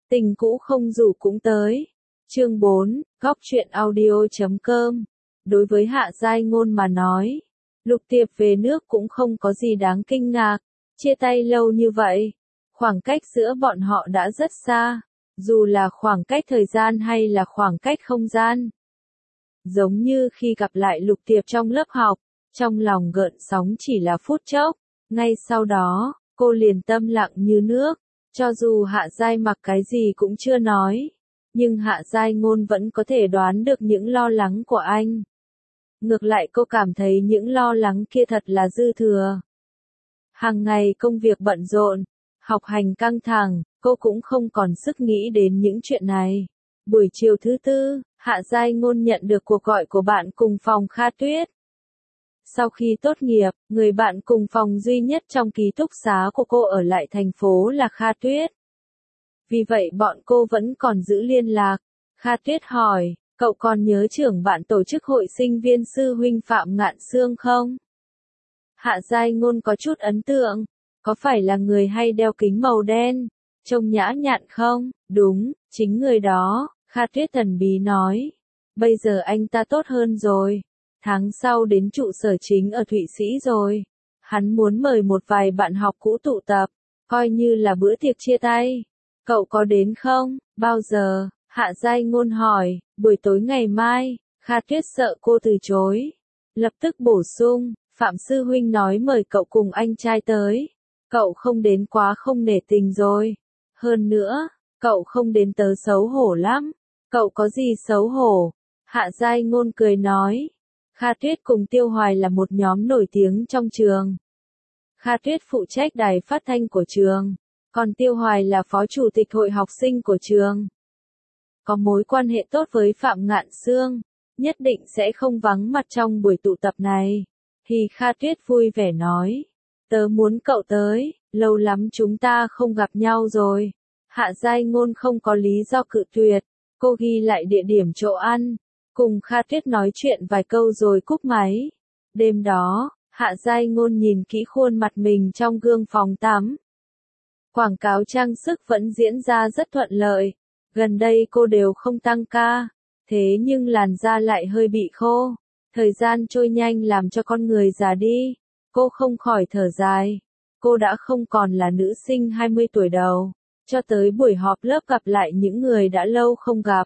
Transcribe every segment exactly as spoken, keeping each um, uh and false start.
Tình cũ không rủ cũng tới. Chương bốn, góc truyện audio chấm com. Đối với Hạ Giai Ngôn mà nói, Lục Tiệp về nước cũng không có gì đáng kinh ngạc, chia tay lâu như vậy, khoảng cách giữa bọn họ đã rất xa, dù là khoảng cách thời gian hay là khoảng cách không gian. Giống như khi gặp lại Lục Tiệp trong lớp học, trong lòng gợn sóng chỉ là phút chốc, ngay sau đó, cô liền tâm lặng như nước, cho dù Hạ Giai Mặc cái gì cũng chưa nói, nhưng Hạ Giai Ngôn vẫn có thể đoán được những lo lắng của anh. Ngược lại cô cảm thấy những lo lắng kia thật là dư thừa. Hàng ngày công việc bận rộn, học hành căng thẳng, cô cũng không còn sức nghĩ đến những chuyện này. Buổi chiều thứ tư, Hạ Giai Ngôn nhận được cuộc gọi của bạn cùng phòng Kha Tuyết. Sau khi tốt nghiệp, người bạn cùng phòng duy nhất trong ký túc xá của cô ở lại thành phố là Kha Tuyết. Vì vậy bọn cô vẫn còn giữ liên lạc. Kha Tuyết hỏi, cậu còn nhớ trưởng bạn tổ chức hội sinh viên sư huynh Phạm Ngạn Sương không? Hạ Giai Ngôn có chút ấn tượng, có phải là người hay đeo kính màu đen, trông nhã nhặn không? Đúng, chính người đó, Kha Tuyết thần bí nói. Bây giờ anh ta tốt hơn rồi. Tháng sau đến trụ sở chính ở Thụy Sĩ rồi. Hắn muốn mời một vài bạn học cũ tụ tập, coi như là bữa tiệc chia tay. Cậu có đến không? Bao giờ? Hạ Giai Ngôn hỏi. Buổi tối ngày mai. Kha Tuyết sợ cô từ chối, lập tức bổ sung, Phạm sư huynh nói mời cậu cùng anh trai tới. Cậu không đến quá không nể tình rồi. Hơn nữa, cậu không đến tớ xấu hổ lắm. Cậu có gì xấu hổ? Hạ Giai Ngôn cười nói. Kha Tuyết cùng Tiêu Hoài là một nhóm nổi tiếng trong trường. Kha Tuyết phụ trách đài phát thanh của trường, còn Tiêu Hoài là phó chủ tịch hội học sinh của trường. Có mối quan hệ tốt với Phạm Ngạn Sương, nhất định sẽ không vắng mặt trong buổi tụ tập này. Thì Kha Tuyết vui vẻ nói, tớ muốn cậu tới, lâu lắm chúng ta không gặp nhau rồi. Hạ Giai Ngôn không có lý do cự tuyệt, cô ghi lại địa điểm chỗ ăn, cùng Kha Tuyết nói chuyện vài câu rồi cúp máy. Đêm đó, Hạ Giai Ngôn nhìn kỹ khuôn mặt mình trong gương phòng tắm. Quảng cáo trang sức vẫn diễn ra rất thuận lợi. Gần đây cô đều không tăng ca, thế nhưng làn da lại hơi bị khô. Thời gian trôi nhanh làm cho con người già đi. Cô không khỏi thở dài. Cô đã không còn là nữ sinh hai mươi tuổi đầu. Cho tới buổi họp lớp gặp lại những người đã lâu không gặp.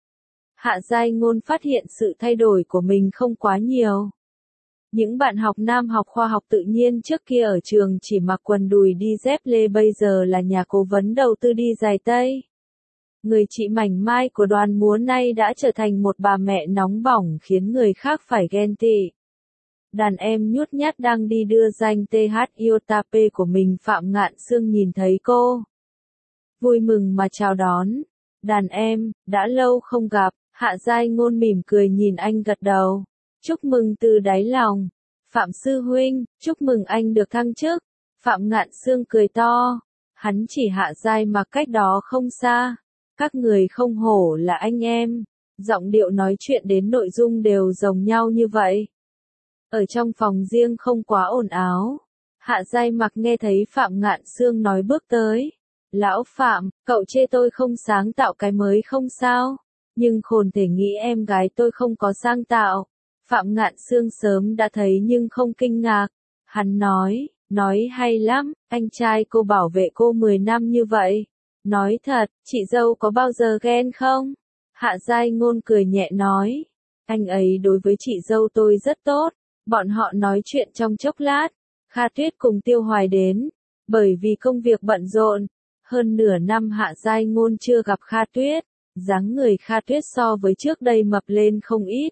Hạ Giai Ngôn phát hiện sự thay đổi của mình không quá nhiều. Những bạn học nam học khoa học tự nhiên trước kia ở trường chỉ mặc quần đùi đi dép lê bây giờ là nhà cố vấn đầu tư đi giày tây. Người chị mảnh mai của đoàn múa nay đã trở thành một bà mẹ nóng bỏng khiến người khác phải ghen tị. Đàn em nhút nhát đang đi đưa danh tê hát Iotap của mình Phạm Ngạn Sương nhìn thấy cô. Vui mừng mà chào đón. Đàn em, đã lâu không gặp. Hạ Giai Ngôn mỉm cười nhìn anh gật đầu. Chúc mừng từ đáy lòng. Phạm sư huynh, chúc mừng anh được thăng chức. Phạm Ngạn Sương cười to. Hắn chỉ Hạ Giai Mặc cách đó không xa. Các người không hổ là anh em. Giọng điệu nói chuyện đến nội dung đều giống nhau như vậy. Ở trong phòng riêng không quá ồn ào. Hạ Giai Mặc nghe thấy Phạm Ngạn Sương nói bước tới. Lão Phạm, cậu chê tôi không sáng tạo cái mới không sao? Nhưng khôn thể nghĩ em gái tôi không có sáng tạo. Phạm Ngạn Sương sớm đã thấy nhưng không kinh ngạc. Hắn nói, nói hay lắm, anh trai cô bảo vệ cô mười năm như vậy. Nói thật, chị dâu có bao giờ ghen không? Hạ Giai Ngôn cười nhẹ nói, anh ấy đối với chị dâu tôi rất tốt. Bọn họ nói chuyện trong chốc lát. Kha Tuyết cùng Tiêu Hoài đến. Bởi vì công việc bận rộn, hơn nửa năm Hạ Giai Ngôn chưa gặp Kha Tuyết. Dáng người Kha Tuyết so với trước đây mập lên không ít.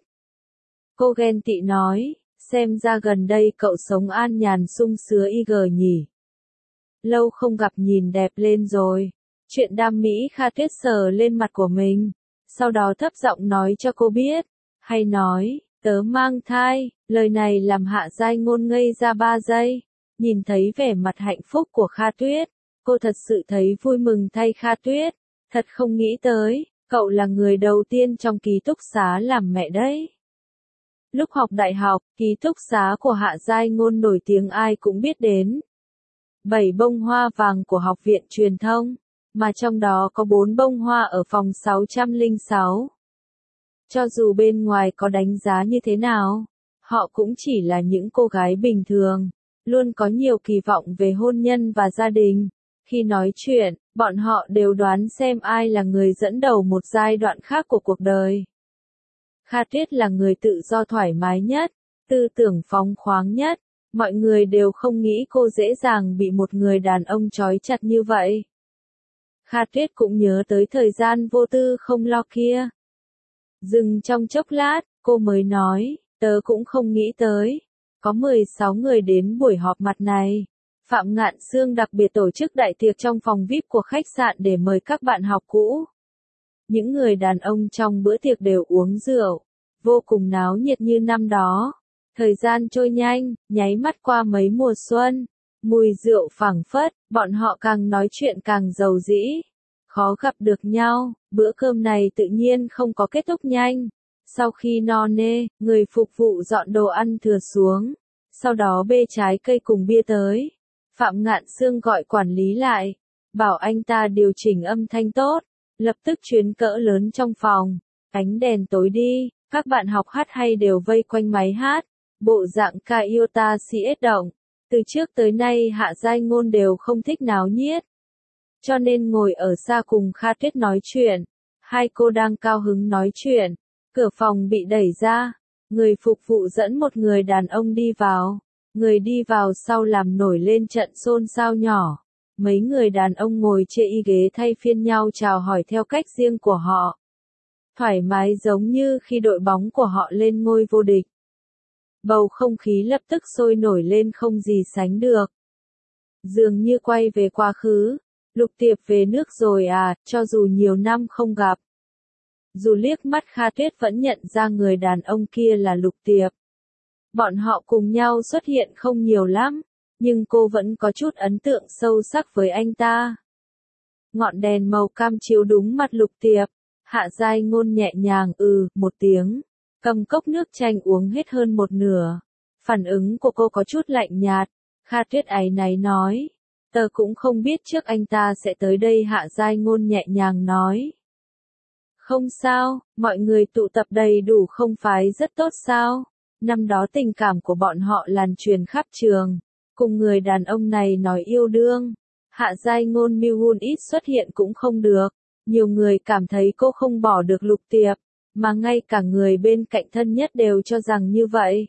Cô ghen tị nói, xem ra gần đây cậu sống an nhàn sung sướng y gờ nhỉ. Lâu không gặp nhìn đẹp lên rồi. Chuyện đam mỹ Kha Tuyết sờ lên mặt của mình, sau đó thấp giọng nói cho cô biết. Hay nói, tớ mang thai. Lời này làm Hạ Giai Ngôn ngây ra ba giây. Nhìn thấy vẻ mặt hạnh phúc của Kha Tuyết, cô thật sự thấy vui mừng thay Kha Tuyết. Thật không nghĩ tới, cậu là người đầu tiên trong ký túc xá làm mẹ đấy. Lúc học đại học, ký túc xá của Hạ Giai Ngôn nổi tiếng ai cũng biết đến. Bảy bông hoa vàng của Học viện Truyền thông. mà trong đó có bốn bông hoa ở phòng sáu trăm lẻ sáu. Cho dù bên ngoài có đánh giá như thế nào, họ cũng chỉ là những cô gái bình thường, luôn có nhiều kỳ vọng về hôn nhân và gia đình. Khi nói chuyện, bọn họ đều đoán xem ai là người dẫn đầu một giai đoạn khác của cuộc đời. Kha Tuyết là người tự do thoải mái nhất, tư tưởng phóng khoáng nhất, mọi người đều không nghĩ cô dễ dàng bị một người đàn ông trói chặt như vậy. Kha Tuyết cũng nhớ tới thời gian vô tư không lo kia. Dừng trong chốc lát, cô mới nói, tớ cũng không nghĩ tới. Có mười sáu người đến buổi họp mặt này. Phạm Ngạn Sương đặc biệt tổ chức đại tiệc trong phòng vi ai pi của khách sạn để mời các bạn học cũ. Những người đàn ông trong bữa tiệc đều uống rượu, vô cùng náo nhiệt như năm đó. Thời gian trôi nhanh, nháy mắt qua mấy mùa xuân. Mùi rượu phảng phất, bọn họ càng nói chuyện càng giàu dĩ. Khó gặp được nhau, bữa cơm này tự nhiên không có kết thúc nhanh. Sau khi no nê, người phục vụ dọn đồ ăn thừa xuống. Sau đó bê trái cây cùng bia tới. Phạm Ngạn Sương gọi quản lý lại, bảo anh ta điều chỉnh âm thanh tốt. Lập tức chuyến cỡ lớn trong phòng. Ánh đèn tối đi, các bạn học hát hay đều vây quanh máy hát. Bộ dạng Kaiota si ết động. Từ trước tới nay Hạ Giai Ngôn đều không thích náo nhiệt. Cho nên ngồi ở xa cùng Kha Tuyết nói chuyện. Hai cô đang cao hứng nói chuyện. Cửa phòng bị đẩy ra. Người phục vụ dẫn một người đàn ông đi vào. Người đi vào sau làm nổi lên trận xôn xao nhỏ. Mấy người đàn ông ngồi chê y ghế thay phiên nhau chào hỏi theo cách riêng của họ. Thoải mái giống như khi đội bóng của họ lên ngôi vô địch. Bầu không khí lập tức sôi nổi lên không gì sánh được. Dường như quay về quá khứ. Lục Tiệp về nước rồi à, cho dù nhiều năm không gặp. Dù liếc mắt Kha Tuyết vẫn nhận ra người đàn ông kia là Lục Tiệp. Bọn họ cùng nhau xuất hiện không nhiều lắm, nhưng cô vẫn có chút ấn tượng sâu sắc với anh ta. Ngọn đèn màu cam chiếu đúng mặt Lục Tiệp. Hạ Giai Ngôn nhẹ nhàng ừ, một tiếng. Cầm cốc nước chanh uống hết hơn một nửa. Phản ứng của cô có chút lạnh nhạt. Kha Tuyết áy náy nói. Tớ cũng không biết trước anh ta sẽ tới đây. Hạ Giai Ngôn nhẹ nhàng nói. Không sao, mọi người tụ tập đầy đủ không phải rất tốt sao? Năm đó tình cảm của bọn họ lan truyền khắp trường. Cùng người đàn ông này nói yêu đương. Hạ Giai Ngôn Miwon ít xuất hiện cũng không được. Nhiều người cảm thấy cô không bỏ được Lục Tiệp. Mà ngay cả người bên cạnh thân nhất đều cho rằng như vậy.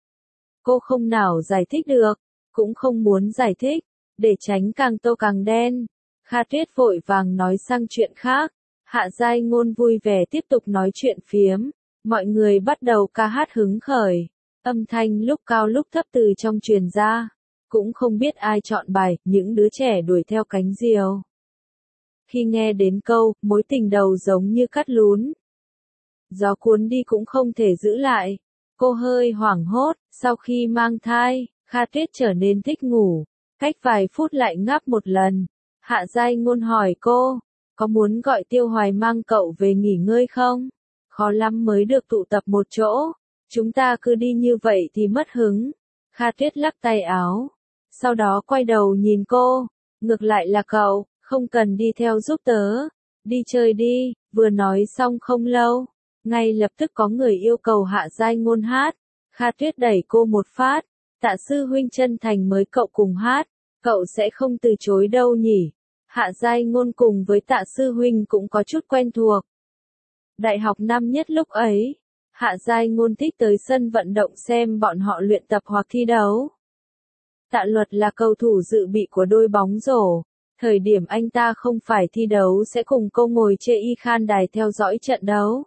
Cô không nào giải thích được. Cũng không muốn giải thích. Để tránh càng tô càng đen. Kha Tuyết vội vàng nói sang chuyện khác. Hạ Giai Ngôn vui vẻ tiếp tục nói chuyện phiếm. Mọi người bắt đầu ca hát hứng khởi. Âm thanh lúc cao lúc thấp từ trong truyền ra. Cũng không biết ai chọn bài, những đứa trẻ đuổi theo cánh diều. Khi nghe đến câu, mối tình đầu giống như cắt lún. Gió cuốn đi cũng không thể giữ lại. Cô hơi hoảng hốt, sau khi mang thai, Kha Tuyết trở nên thích ngủ. Cách vài phút lại ngáp một lần. Hạ Giai Ngôn hỏi cô, có muốn gọi Tiêu Hoài mang cậu về nghỉ ngơi không? Khó lắm mới được tụ tập một chỗ. Chúng ta cứ đi như vậy thì mất hứng. Kha Tuyết lắc tay áo. Sau đó quay đầu nhìn cô. Ngược lại là cậu, không cần đi theo giúp tớ. Đi chơi đi, vừa nói xong không lâu. Ngay lập tức có người yêu cầu Hạ Giai Ngôn hát. Kha Tuyết đẩy cô một phát. Tạ sư huynh chân thành mới cậu cùng hát. Cậu sẽ không từ chối đâu nhỉ. Hạ Giai Ngôn cùng với Tạ sư huynh cũng có chút quen thuộc. Đại học năm nhất lúc ấy. Hạ Giai Ngôn thích tới sân vận động xem bọn họ luyện tập hoặc thi đấu. Tạ Luật là cầu thủ dự bị của đôi bóng rổ. Thời điểm anh ta không phải thi đấu sẽ cùng cô ngồi chê y khan đài theo dõi trận đấu.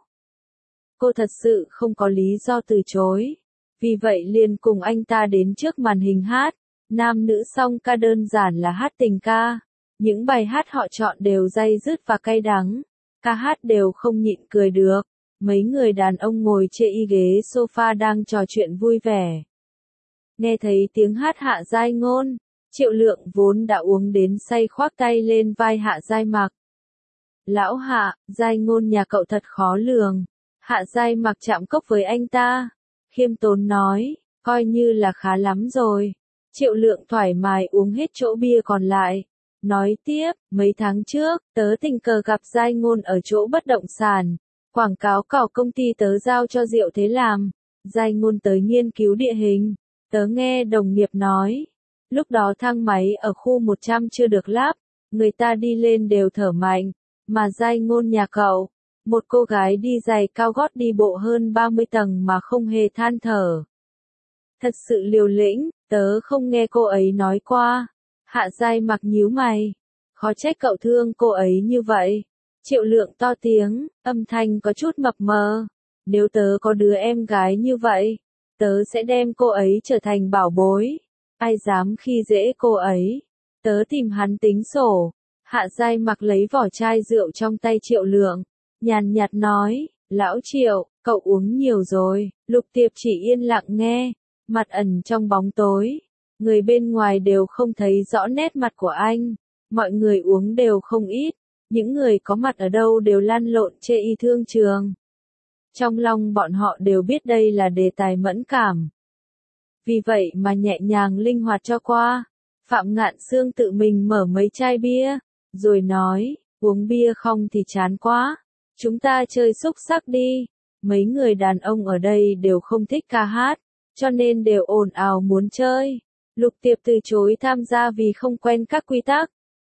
Cô thật sự không có lý do từ chối. Vì vậy liền cùng anh ta đến trước màn hình hát. Nam nữ song ca đơn giản là hát tình ca. Những bài hát họ chọn đều day dứt và cay đắng. Ca hát đều không nhịn cười được. Mấy người đàn ông ngồi chê y ghế sofa đang trò chuyện vui vẻ. Nghe thấy tiếng hát Hạ Giai Ngôn, Triệu Lượng vốn đã uống đến say khoác tay lên vai Hạ Giai Mặc. Lão Hạ, Giai Ngôn nhà cậu thật khó lường. Hạ Giai Mặc chạm cốc với anh ta. Khiêm tốn nói, coi như là khá lắm rồi. Triệu Lượng thoải mái uống hết chỗ bia còn lại. Nói tiếp, mấy tháng trước, tớ tình cờ gặp Giai Ngôn ở chỗ bất động sản. Quảng cáo cỏ công ty tớ giao cho Diệu Thế làm. Giai Ngôn tới nghiên cứu địa hình. Tớ nghe đồng nghiệp nói. Lúc đó thang máy ở khu một trăm chưa được lắp. Người ta đi lên đều thở mạnh. Mà Giai Ngôn nhà cậu. Một cô gái đi giày cao gót đi bộ hơn ba mươi tầng mà không hề than thở. Thật sự liều lĩnh, tớ không nghe cô ấy nói qua. Hạ Giai Mặc nhíu mày. Khó trách cậu thương cô ấy như vậy. Triệu Lượng to tiếng, âm thanh có chút mập mờ. Nếu tớ có đứa em gái như vậy, tớ sẽ đem cô ấy trở thành bảo bối. Ai dám khi dễ cô ấy. Tớ tìm hắn tính sổ. Hạ Giai Mặc lấy vỏ chai rượu trong tay Triệu Lượng. Nhàn nhạt nói, lão Triệu, cậu uống nhiều rồi. Lục Tiệp chỉ yên lặng nghe, mặt ẩn trong bóng tối. Người bên ngoài đều không thấy rõ nét mặt của anh. Mọi người uống đều không ít. Những người có mặt ở đâu đều lăn lộn chê y thương trường. Trong lòng bọn họ đều biết đây là đề tài mẫn cảm. Vì vậy mà nhẹ nhàng linh hoạt cho qua. Phạm Ngạn Sương tự mình mở mấy chai bia, rồi nói, uống bia không thì chán quá. Chúng ta chơi xúc xắc đi. Mấy người đàn ông ở đây đều không thích ca hát, cho nên đều ồn ào muốn chơi. Lục Tiệp từ chối tham gia vì không quen các quy tắc.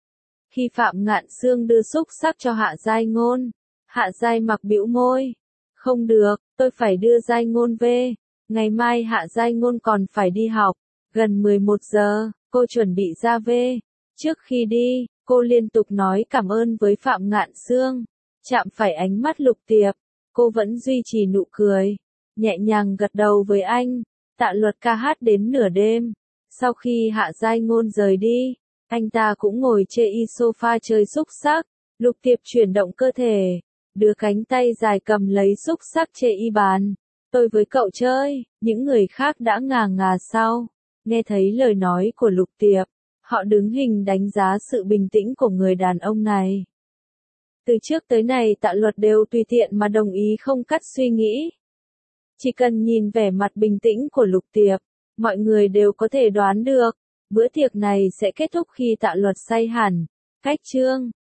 Khi Phạm Ngạn Sương đưa xúc xắc cho Hạ Giai Ngôn, Hạ Giai Mặc bĩu môi. Không được, tôi phải đưa Giai Ngôn về. Ngày mai Hạ Giai Ngôn còn phải đi học. Gần mười một giờ, cô chuẩn bị ra về. Trước khi đi, cô liên tục nói cảm ơn với Phạm Ngạn Sương. Chạm phải ánh mắt Lục Tiệp, cô vẫn duy trì nụ cười. Nhẹ nhàng gật đầu với anh. Tạ Luật ca hát đến nửa đêm. Sau khi Hạ Giai Ngôn rời đi, anh ta cũng ngồi chê y sofa chơi xúc xắc. Lục Tiệp chuyển động cơ thể, đưa cánh tay dài cầm lấy xúc xắc chê y bàn. Tôi với cậu chơi. Những người khác đã ngà ngà sau. Nghe thấy lời nói của Lục Tiệp, họ đứng hình đánh giá sự bình tĩnh của người đàn ông này. Từ trước tới nay Tạ Luật đều tùy tiện mà đồng ý không cắt suy nghĩ. Chỉ cần nhìn vẻ mặt bình tĩnh của Lục Tiệp, mọi người đều có thể đoán được, bữa tiệc này sẽ kết thúc khi Tạ Luật say hẳn. Cách chương